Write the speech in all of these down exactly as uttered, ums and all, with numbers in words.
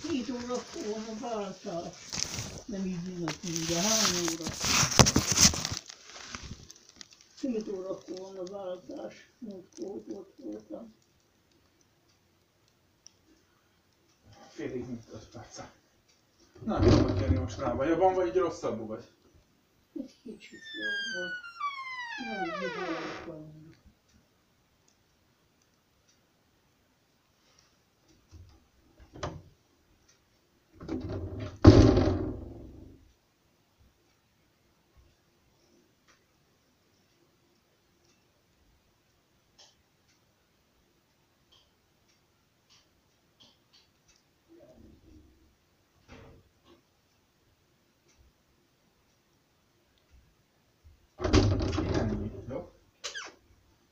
Két órakor van a váltás. Nem így jönnek mindjárt. Hány óra? Két órakor van a váltás. Múltkor ott voltam. Félig nyolc perce. Nem tudom kérni most lába. Jobban vagy, rosszabbul vagy? Egy kicsit jobban. Nem, jobban van. Ennyi, jó?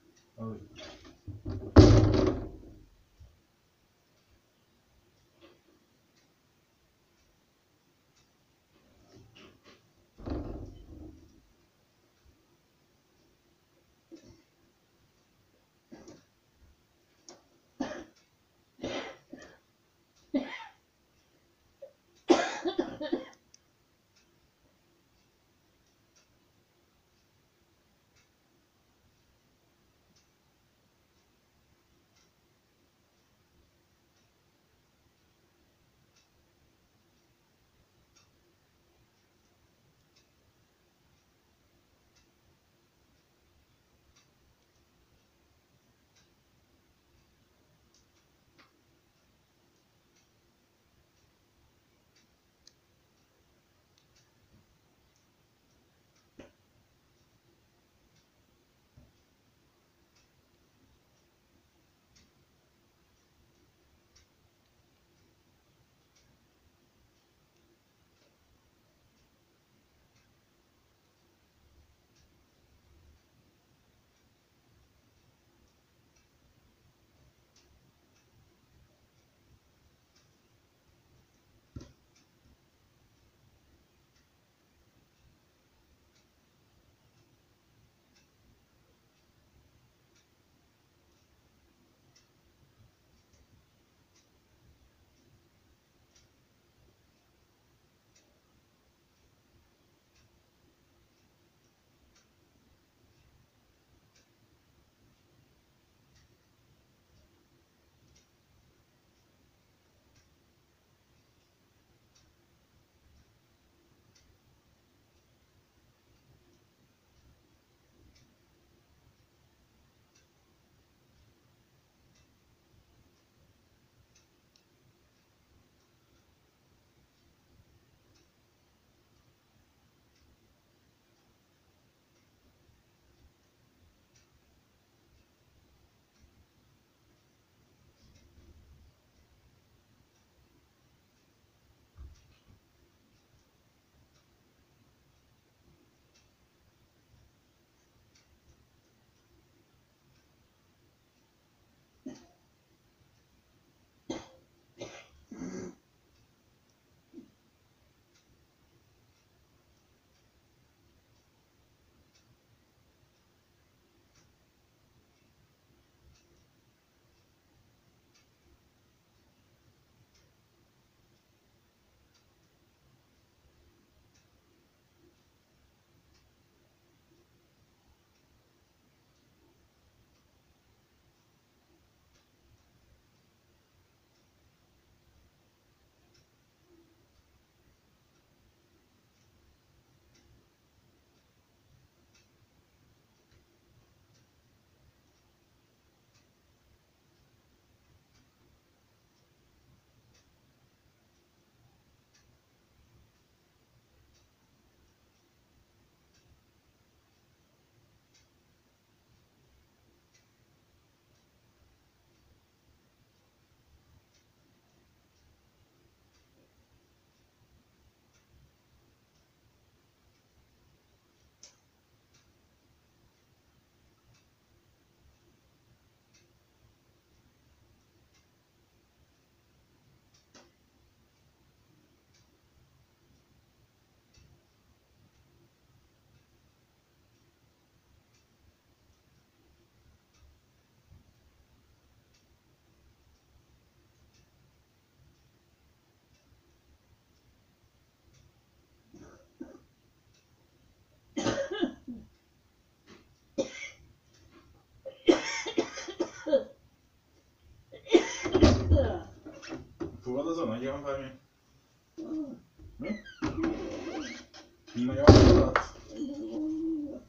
Rólad azon nagyon vagy mi? Ah, Mi? jó, Nagyon alatt? jó.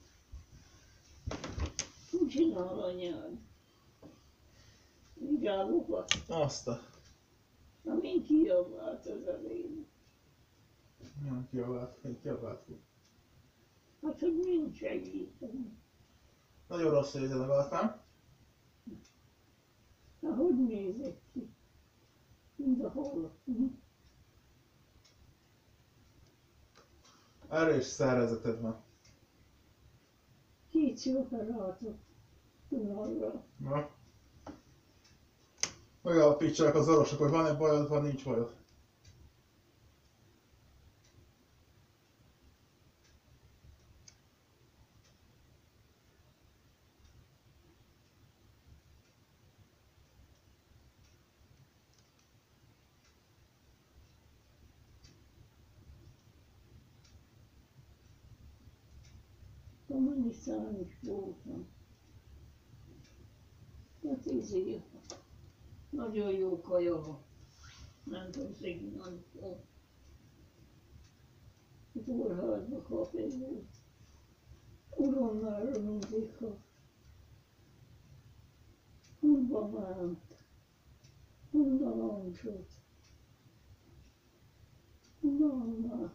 Úgy csinál anyád. Vigyálokat. Azt a... Na, mind kiabált az elén. Nem kiabált, még kiabált fog. Hát, hogy mind segíteni. Nagyon rossz érzed magad, nem? Na, hogy nézek ki? Mind a hol. Erős szervezeted van. Két operátot tunalra. Na? Megállapítsák az orvosok, hogy van-e bajod, vagy nincs bajod. Kommuniszán is voltam. Hát ezért nagyon jó kaja van. Nem tudom szignázni. A kórházba kap egy volt. Urommára mindig kap. Kurva mánt. Undalancsot. Unalmát.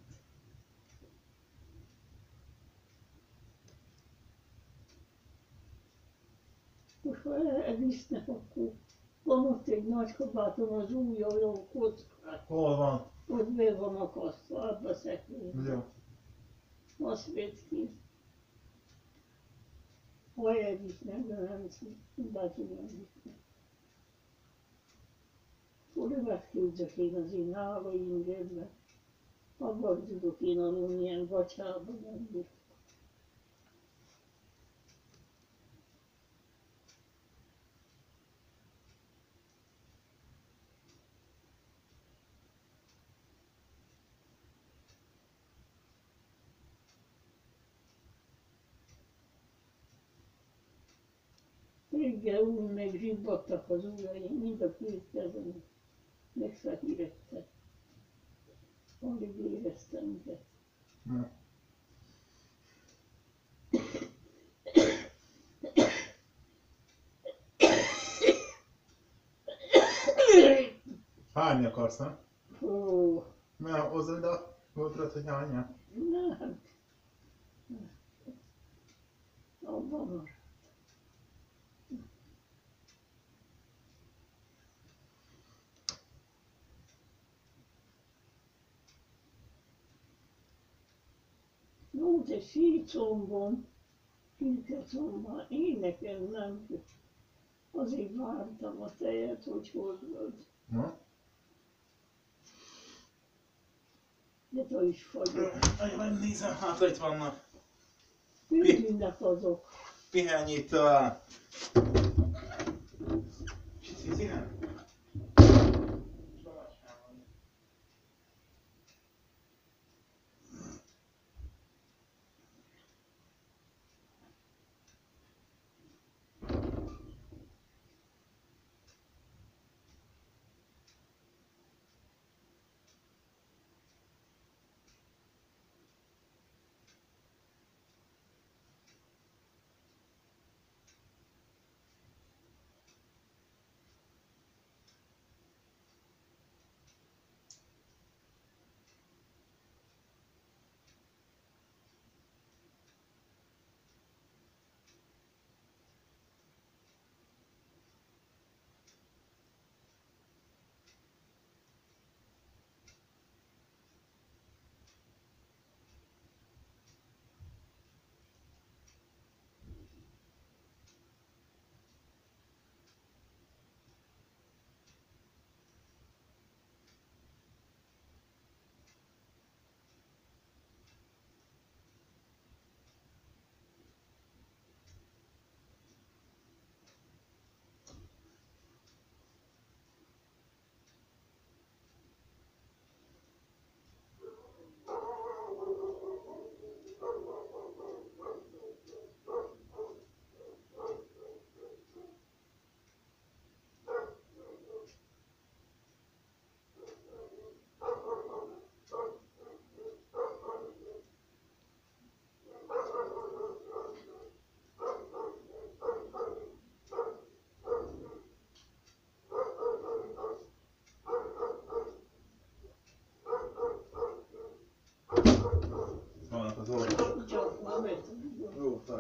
Most ha elvisznek, akkor van ott egy nagy kabátom az ujjajó kockát. Hol van? Ott be van akasztva, abba szekrényben. Jó. Azt vedd ki. Ha elvisznek, de nem be tudom viszni. Oda küldök én az én nála ingedbe. Abban tudok én aludni, ilyen gatyában nem bírok. Reggel úgy megzsibbadtak az ujjaim, mind a két kezem. Megfehérettek. Alig éreztem őket. Na. Hányni akarsz, nem? Ó, Mert hozzá ide a gödröt, hogy hányja? nem. Abban van. Volt egy sícombom, síkecomban, én nekem nem jött. Azért vártam a tejet, hogy hozod. Na? De te is fagyok. Nem nézem, hátra itt vannak. Hogy tűnnek azok? Pihenj itt tovább. Kicsit ilyen?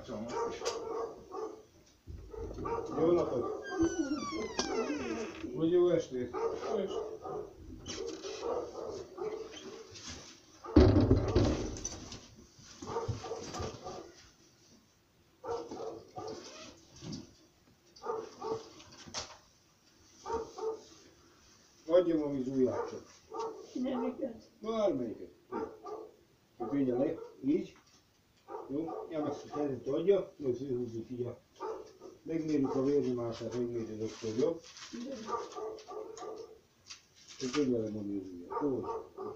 megkapcsolom azt is. Jó napot! Vagy jó estét! Jó estét. Adjam a ujját csak. Nemiket. Bármelyiket. A könnyen le, így. Jó, elmessz a kezét adja, jó, főhúzzuk így a... Megmérjük a vérnyomását, megmérjük doktor, jó? És könyvelem a ujját. Jó.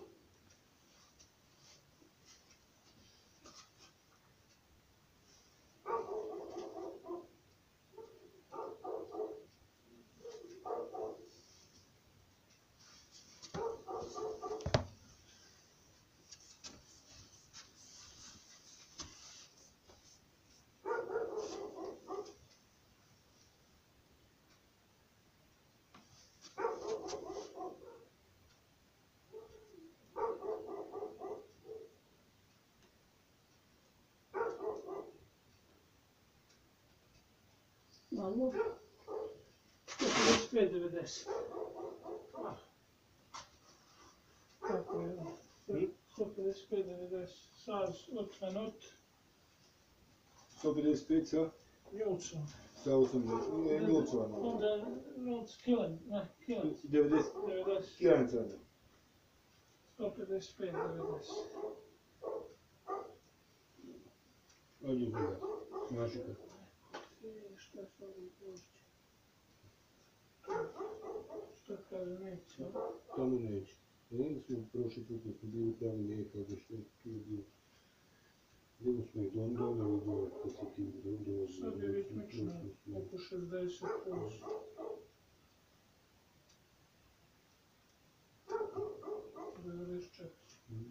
Mamo. Što ti je devedeset? Kako je? sto pedeset pet devedeset. Sad odsmenut. sto pedeset pet sa? Julcu. Sa osamdeset. Julcovano. Onda Julc kilen. Ne, kilen. devedeset. devedeset. Kilencven. sto pedeset pet devedeset. Adjuk ujját. Másikat. Šta se ovdje pošće? Šta kaže neće? Tamo neće. Onda smo prošli put kad smo bili pravi lijeka, da što tu je bilo. Bilo smo ih don doneli dole, kad se ti dole. Sad je ritmično oko šezdeset posto. devedeset četiri.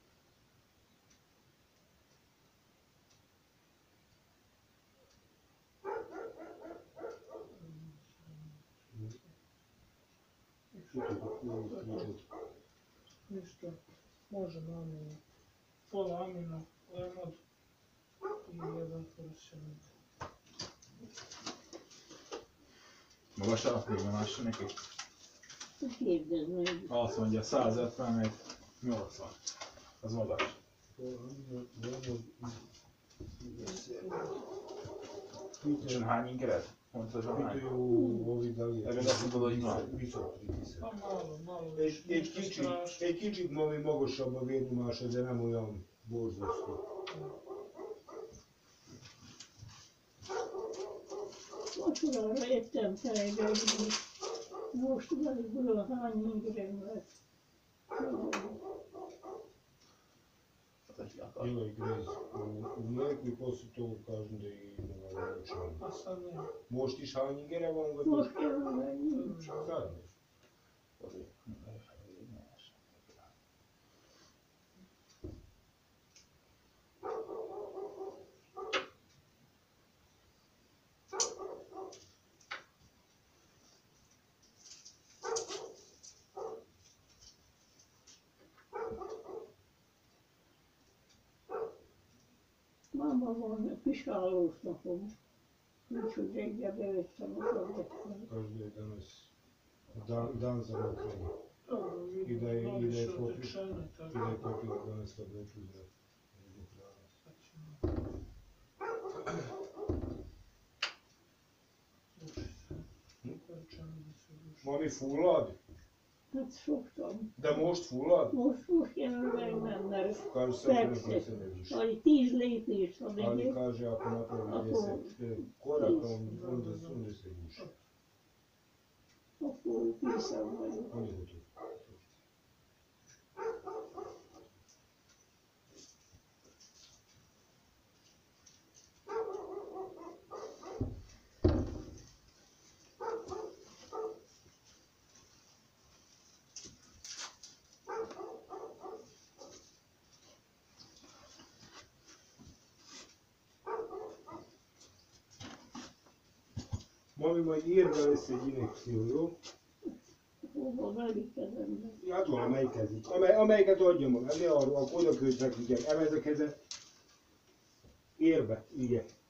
Ništa, možemo amino, pola amino, lemod i jedan fluorescent. Magas alapjában lássa neki. Kérdezd meg. Azt mondja száz ötven, meg nyolcvan. Az magas. És hány ingered? Pontosan hány? Ebben azt mondod, hogy van. Pa malo, malo, Egy, egy, ništa kicsit, strašno. egy kicsit valami magasabb a vérnyomása, de nem olyan borzasztó. Vacsorára ettem fejbelni, most velük hány ingerem lett. Делай грязь. Умеет ли после того каждый день наворачивать? A sad ne. Может и шайнигера вам Most готовить? kell menni. Sadneš. Máma van, piskálós napom. Úgyhogy reggel bevettem a tabletkát. Каждый danas dan, dan za mokrenje. Dobro, I vidim, da je, i da novi je su popio, otečeni, i tako da je popio danas tabletu za zbog rana. sad ćemo. Duši se. Otečeni da se duši. Mami fullad? Hát szoktam. De most fullad? Most, most kellene megmennem. Kaže se ne Persze. preseleš. Ali tíz lépést, ha Ali megyek, kaže ako napravi Ako- deset koraka, Nis. onda, onda se guši. akkor készen vagyok. On je gotov. Mami majd írd be össze egy injekció, jó? Hova velik kezembe. Hát valamelyik kezük. Amely, amelyiket adja maga, ne arra, akkor oda küldtek, ugye, emeld a kezed. Érbe, ugye.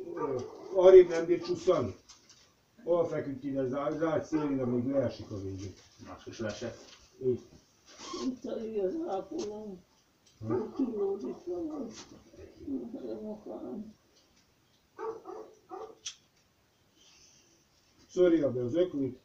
arrébb nem bírt csusszani. Hol feküdt ide az ágy, az ágy szélén, amíg leesik a végén. Más is leesett. Így. Itt a ő az ápolom. Kilódik valahogy. Nem akarom. Szórja be az öklit.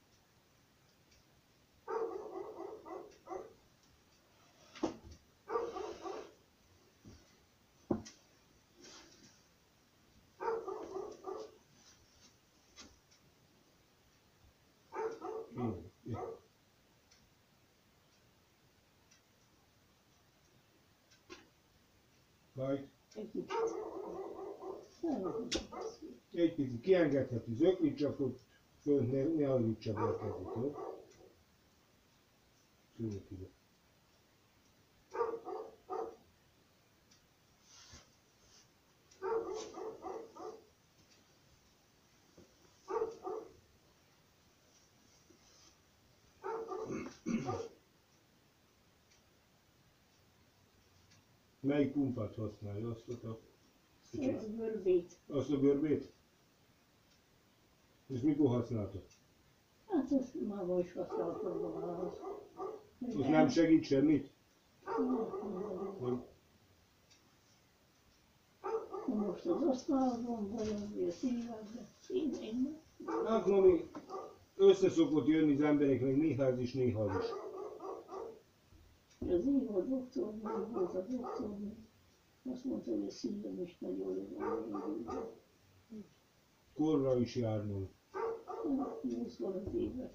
Majd Egy kicsit. egy picit kiengedheti az öklit, csak ott fönt ne, ne hajlítsa be a kezét, jó? Szűnjük ide. Melyik pumpát használja? Azt a, Ez görbét. azt a görbét? És mikor használta? Hát ezt már ma is használtam valahoz. Az nem segít semmit? Nem. Most az asztalon vagy azért szívemben. Szívemben. Hát mami, össze szokott jönni az embereknek néha ez is, néha az is. Az én a doktornő volt a doktornő. Azt mondta, hogy a szívem is nagyon jó van. Korra is járnom. huszonöt éves.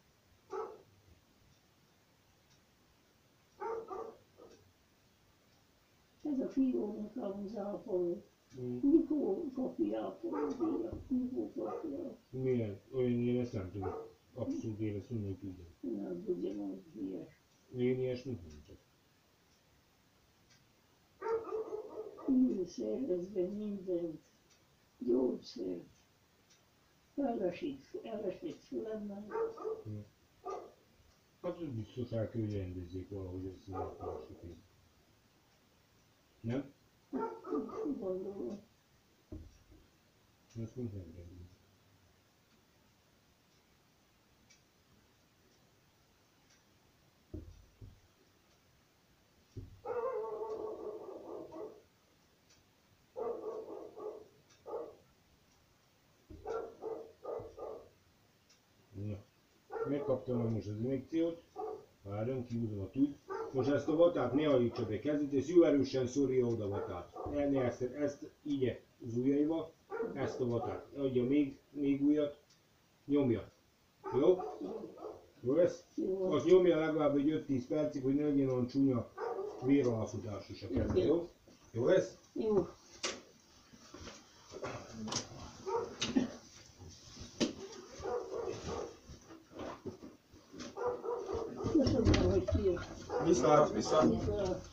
Ez a fiúnak az ápoló. Mikor kapja ápolódíjat? Mikor kapja? Milyen? Olyan én ezt nem tudom. Abszolút én ezt nem tudom. Nem tudja, hogy ilyes. Én ilyesmit nem csak. Ő szervezve mindent. Gyógyszert. Elesik, elesik fölemmel. Hát ez biztos el kell, hogy rendezzék valahogy ezt az elpásik. Nem? Gondolom. Ezt most nem rendezik. Ja. Megkaptam már most az injekciót. Várjon, kihúzom a tűt. Most ezt a vatát ne hajlítsa be kezét, és jó erősen szórja oda a vatát. Ne, ne ezt, ezt így az ujjaiba, ezt a vatát. Adja még, még újat, nyomja. Jó? Jó lesz? Jó. Azt nyomja legalább egy öt-tíz percig, hogy ne legyen olyan csúnya véralapfutás is a kezed, jó? Jó lesz? Jó. Köszönöm, hogy kijött. Viszlát, viszlát. Viszlát.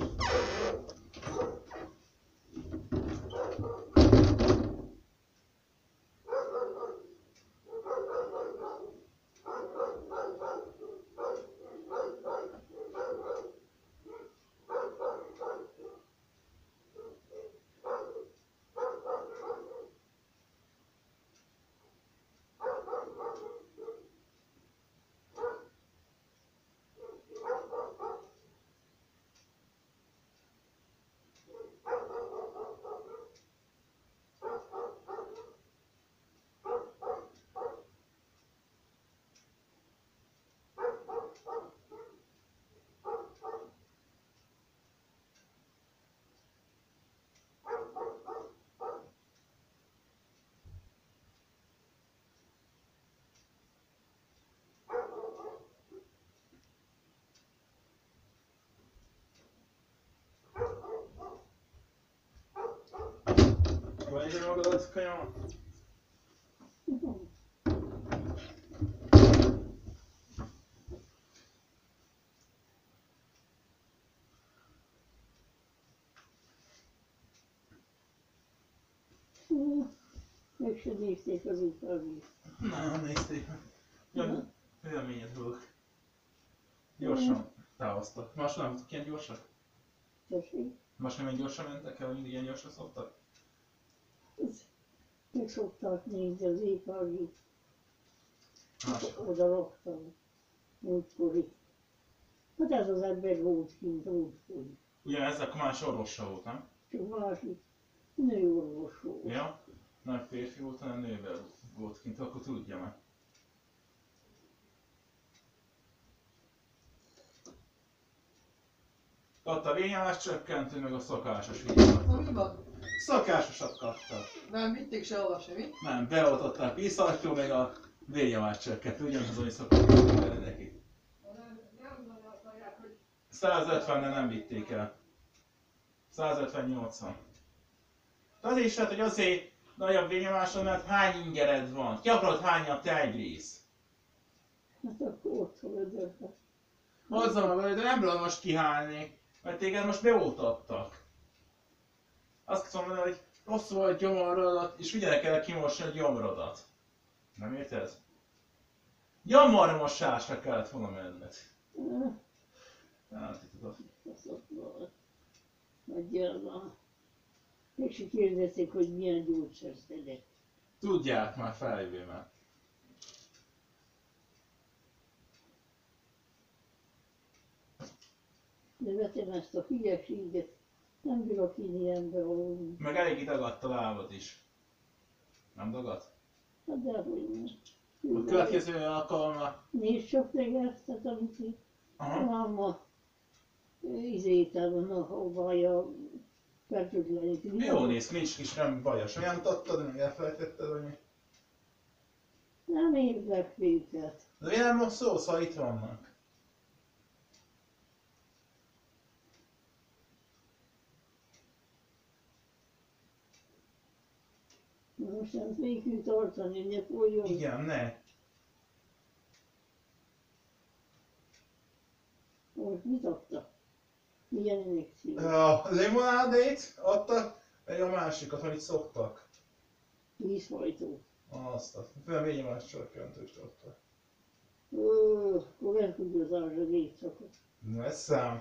Vagy magad az kanyar? Meg se nézték az utábbi. Nem, nézték meg. Milyen véleményed volt? Gyorsan távoztak. Más nem voltak ilyen gyorsak? Tessék? Más nem ilyen gyorsan mentek el, mindig ilyen gyorsan szoktak? Meg szokták nézni az é ká gét. Más. Oda raktam. Múltkori. Hát ez az ember volt kint múltkori. Ugyanez akkor más orvossal volt, nem? Csak másik nőorvos volt. Ja. Nem férfi volt, hanem nővel volt kint, akkor tudja meg. Kapta a vényelás csökkentő, meg a szokásos vényelás. Na mi van? Szakásosat kapta. Nem vitték sehova se, mi? Nem, beoltották piszartyó, meg a vényelás csökkentő, ugyanaz, hogy szokott tenni neki. százötvennel nem vitték el. százötven-nyolcvan. Az is lehet, hogy azért nagyobb vényelásod, mert hány ingered van? Ki akarod hányni a tejrész? Hát akkor ott van ödörbe. Hozzam a de nem tudom most kihálni, mert téged most beoltattak. Azt kell mondani, hogy rossz volt gyomorodat, és figyelj kell kimosni a gyomorodat. Nem érted? Gyomormosásra kellett volna menned. Nem tudod. Az ott van. Nagyjából. És így kérdezték, hogy milyen gyógyszert szedek. Tudják már feljövőben. De vetem ezt a hülyeséget. Nem bírok én ilyenbe aludni. Meg elég dagadt a lábad is. Nem dagadt? Hát de hogy A következő alkalommal... nézd csak meg ezt, hát amit itt Aha. máma izétában a hovája fertőtlenik. Jó néz, nincs kis nem bajos. Olyan mutattad, meg elfelejtetted, hogy mi? Nem érdek őket. De miért nem most szólsz, ha itt vannak? Na most ezt végül tartani, hogy ne folyjon. Igen, ne. Most mit adta? Milyen injekció? A limonádét adtak, meg a másikat, amit szoktak. Vízhajtó. Azt a vényelás csökkentőt adtak. Ó, akkor elküldözás a gétszakot. Na ez szám.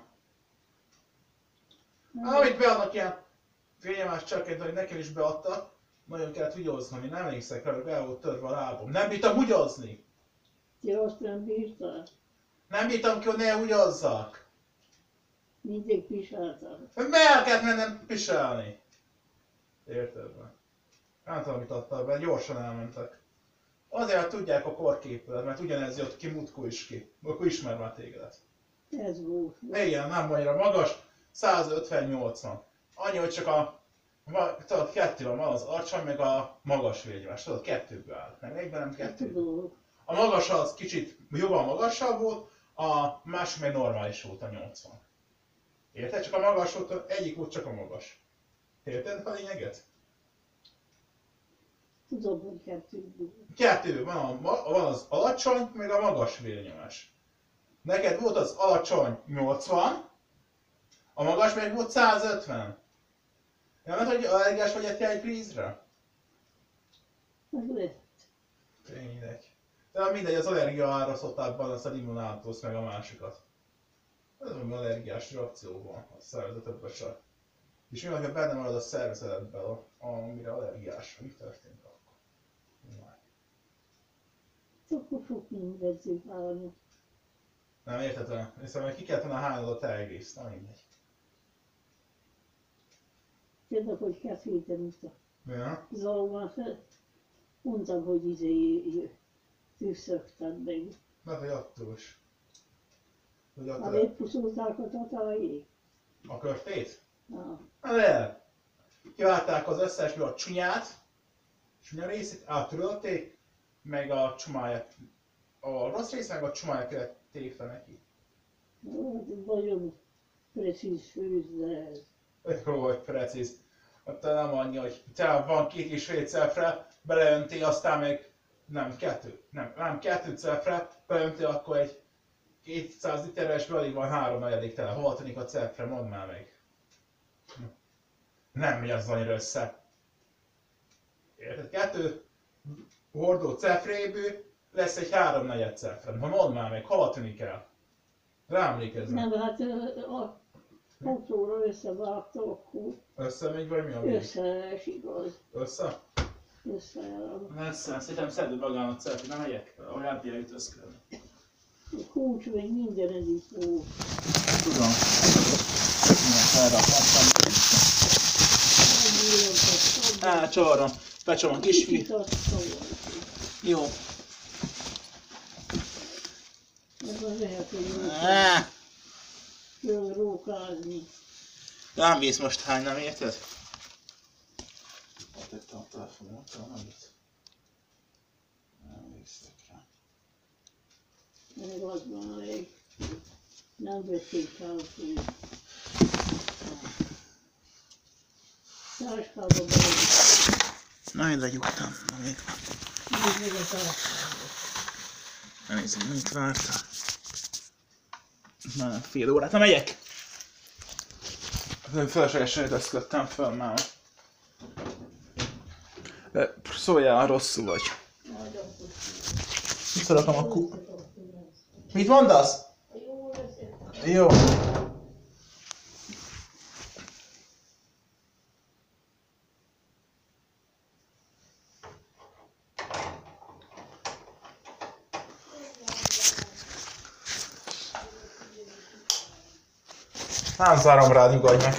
Amit beadnak ilyen vényelás csökkentőt, hogy nekem is beadtak, nagyon kellett húgyozni, én nem emlékszek rá, hogy be volt törve a lábom. Nem bírtam húgyozni! Ti azt nem bírtál? Nem bírtam ki, hogy ne húgyozzak! Mindig pisáltál. Meg kellett mennem pisálni! Érted be? Nem tudom, mit adtak be, gyorsan elmentek. Azért, hogy tudják a korképület, mert ugyanez jött ki Mutko is ki. Akkor ismer már tégedet. Ez volt. Igen, nem annyira magas, százötven-nyolcvan. Annyi, hogy csak a... Va, tudod, kettő van, van az arcsony, meg a magas vérnyomás. Tudod, kettőből áll. Nem egyben, nem kettő. Tudom. A magas az kicsit jobban magasabb volt, a másik meg normális volt a nyolcvan. Érted? Csak a magas volt, egyik volt csak a magas. Érted a lényeget? Tudom, hogy kettőből. Kettő van, a, van az alacsony, meg a magas vérnyomás. Neked volt az alacsony nyolcvan, a magas meg volt százötven. Nem mert hogy allergiás vagy egy tejkrízre? Ez lehet. Tényleg. De mindegy, az allergia áraszottákban az a limonátus meg a másikat. Ez valami allergiás reakció van a szervezetedben se. És mi van, ha benne marad a szervezetedben, amire allergiás, mi történik akkor? Akkor sok mindező állni. Nem értetlen, hiszem, hogy ki kellett volna hálnod a tejgrészt, na mindegy. Tudod, hogy keféten itt a Ja? zalmát, mondtam, hogy izé tűzszögted meg. Mert hogy attól is. Hogy Már attól épp puszolták a tatájék. a körtét? Na, Hát el. Kiválták az összes, mi a csunyát, csúnya részét, áttörölték, meg a csumáját, a rossz rész, meg a csumáját kellett tépve neki. nagyon precíz főzde ez. Jó, hogy precíz. Ott nem annyi, hogy te van két és fél cefre, beleönti, aztán még nem kettő, nem, nem kettő cefre, beleönti, akkor egy kétszáz literes, alig van három negyedik tele. Hol tűnik a cefre, mondd már meg. Nem megy az annyira össze. Érted? Kettő hordó cefréből lesz egy háromnegyed cefre. Ha mondd már meg, hol tűnik el? Ráemlékezem. Nem, hát ö, a fotóra összevágta, akkor Összemegy vagy mi a mi? összeesik az. Össze? összeállom. Lesz, szerintem szedd magának celfi, nem megyek? Olyan tényleg összeködni. A kulcs még minden egyik volt. Tudom. Mindent elrakhattam. Á, csavarram. Becsom a kisfi. Kicsit azt csavarjuk. Jó. Ez az lehet, hogy Á, kell rókázni. nem vész most hány, nem érted? Ott tettem a telefonon, nem vész. Nem vésztek rá. Meg az van elég. Nem vették telefont. Táskába bele. Na én legyugtam, na még van. Nézd meg a táskába. Nem nézzük, mit vártál. Már fél órát, na megyek! Nem feleslegesen ötözködtem föl már. De szóljál, rosszul vagy. Majd akkor Visszarakom a ku... Mit mondasz? jó lesz. Jó. Nem zárom rád, nyugodj meg.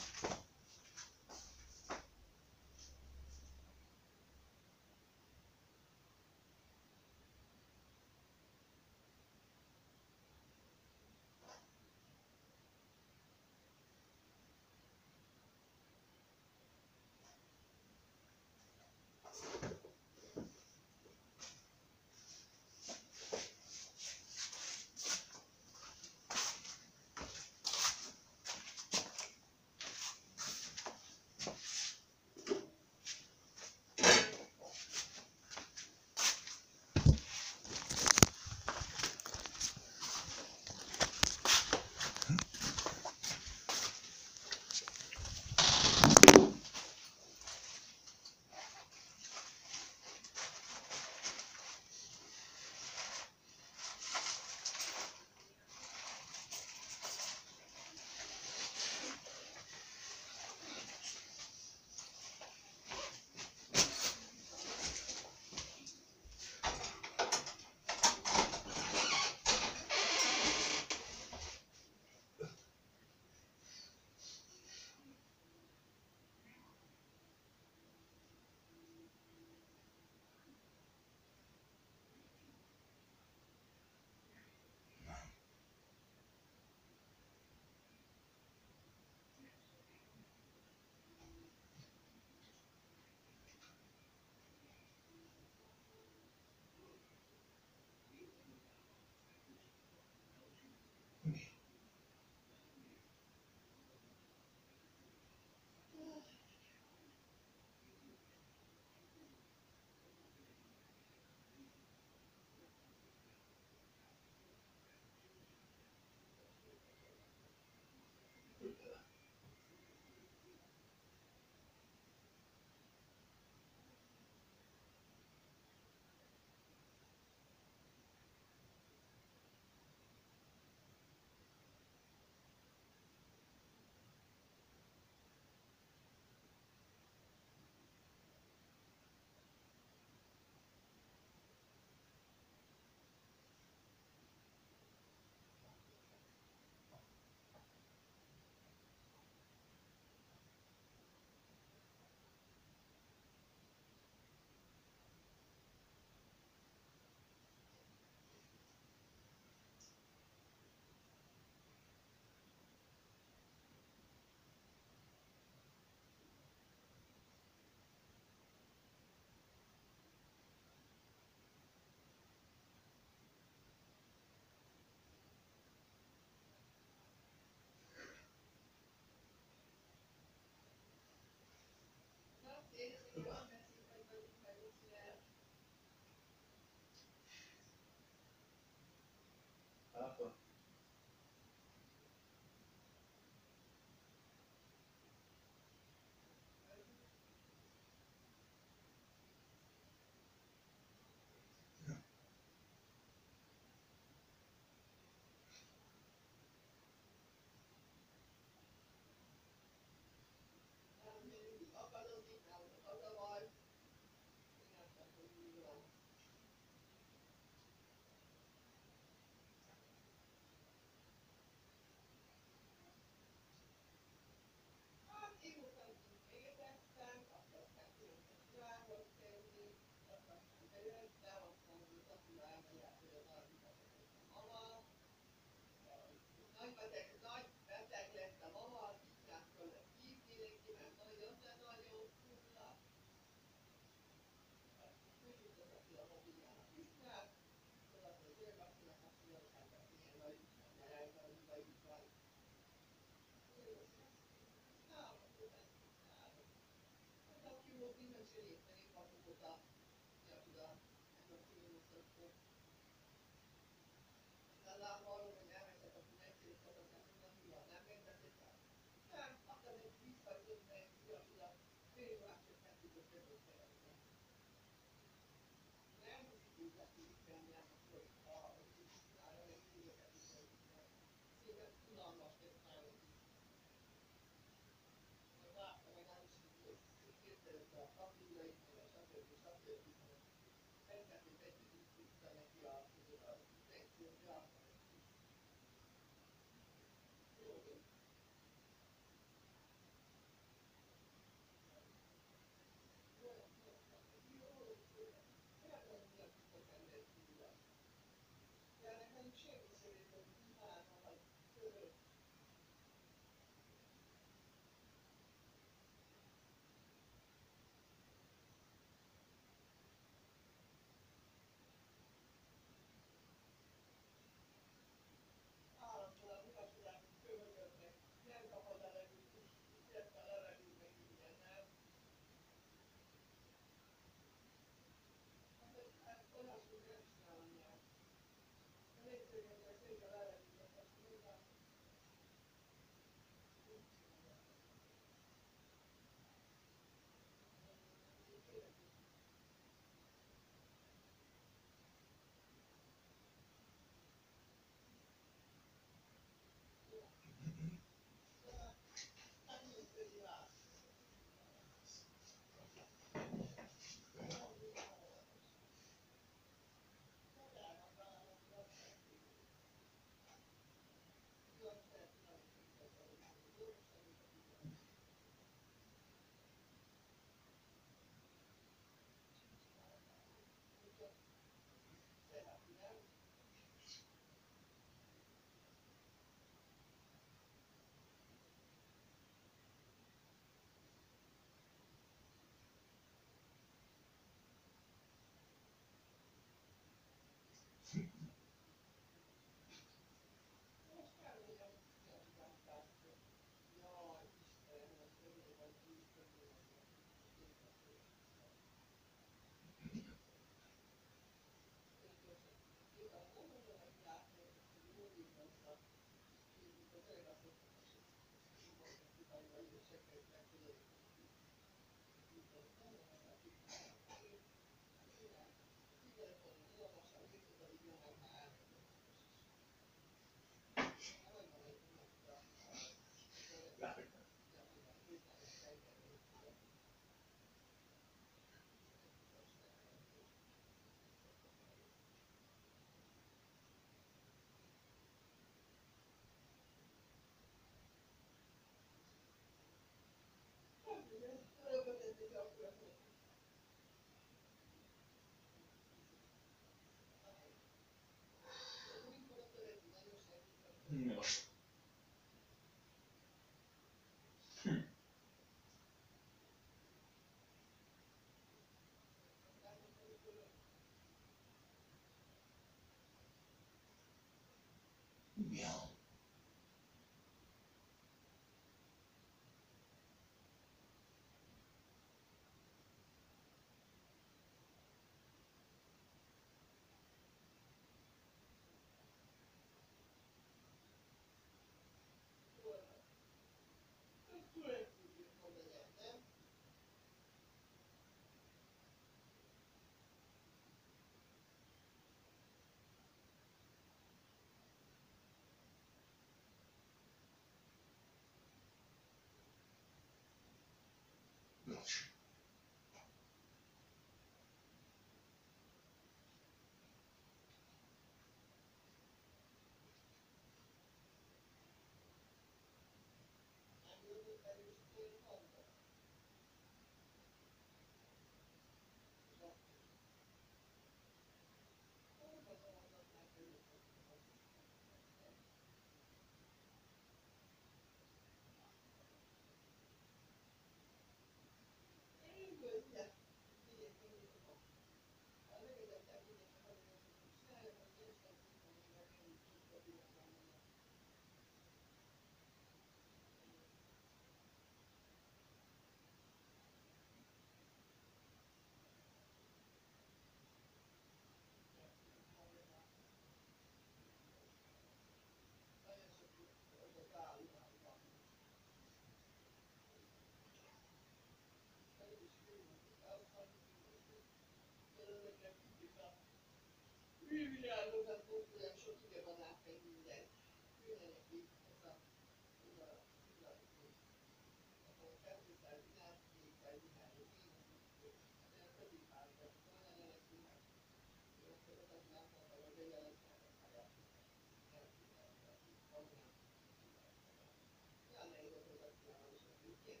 Hűvirágokat most olyan sok ide van át, meg minden. Jönne neki ez a, ez a, ez a, ez a kettőszáz dinár, kétszáz dinár, és én ezt olyan középárban, volna ne lesz dinár. Én akkor az nem mondtam, hogy legyen lesz már a száját. Nem tudják, hogy nem. Olyan nehéz a produkcióval is a tűzként.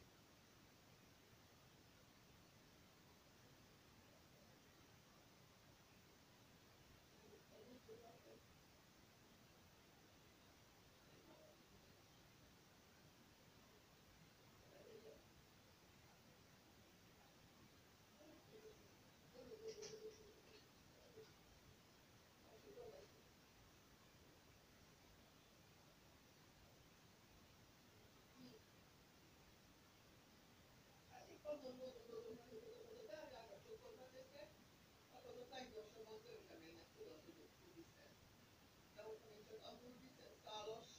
Azon gondolkodom, hogy azokat a tárgyákat csoportba teszek, akkor azok leggyorsabban tönkre mennek, tudod, hogy ott viszed. De hogyha még csak abból viszed szálas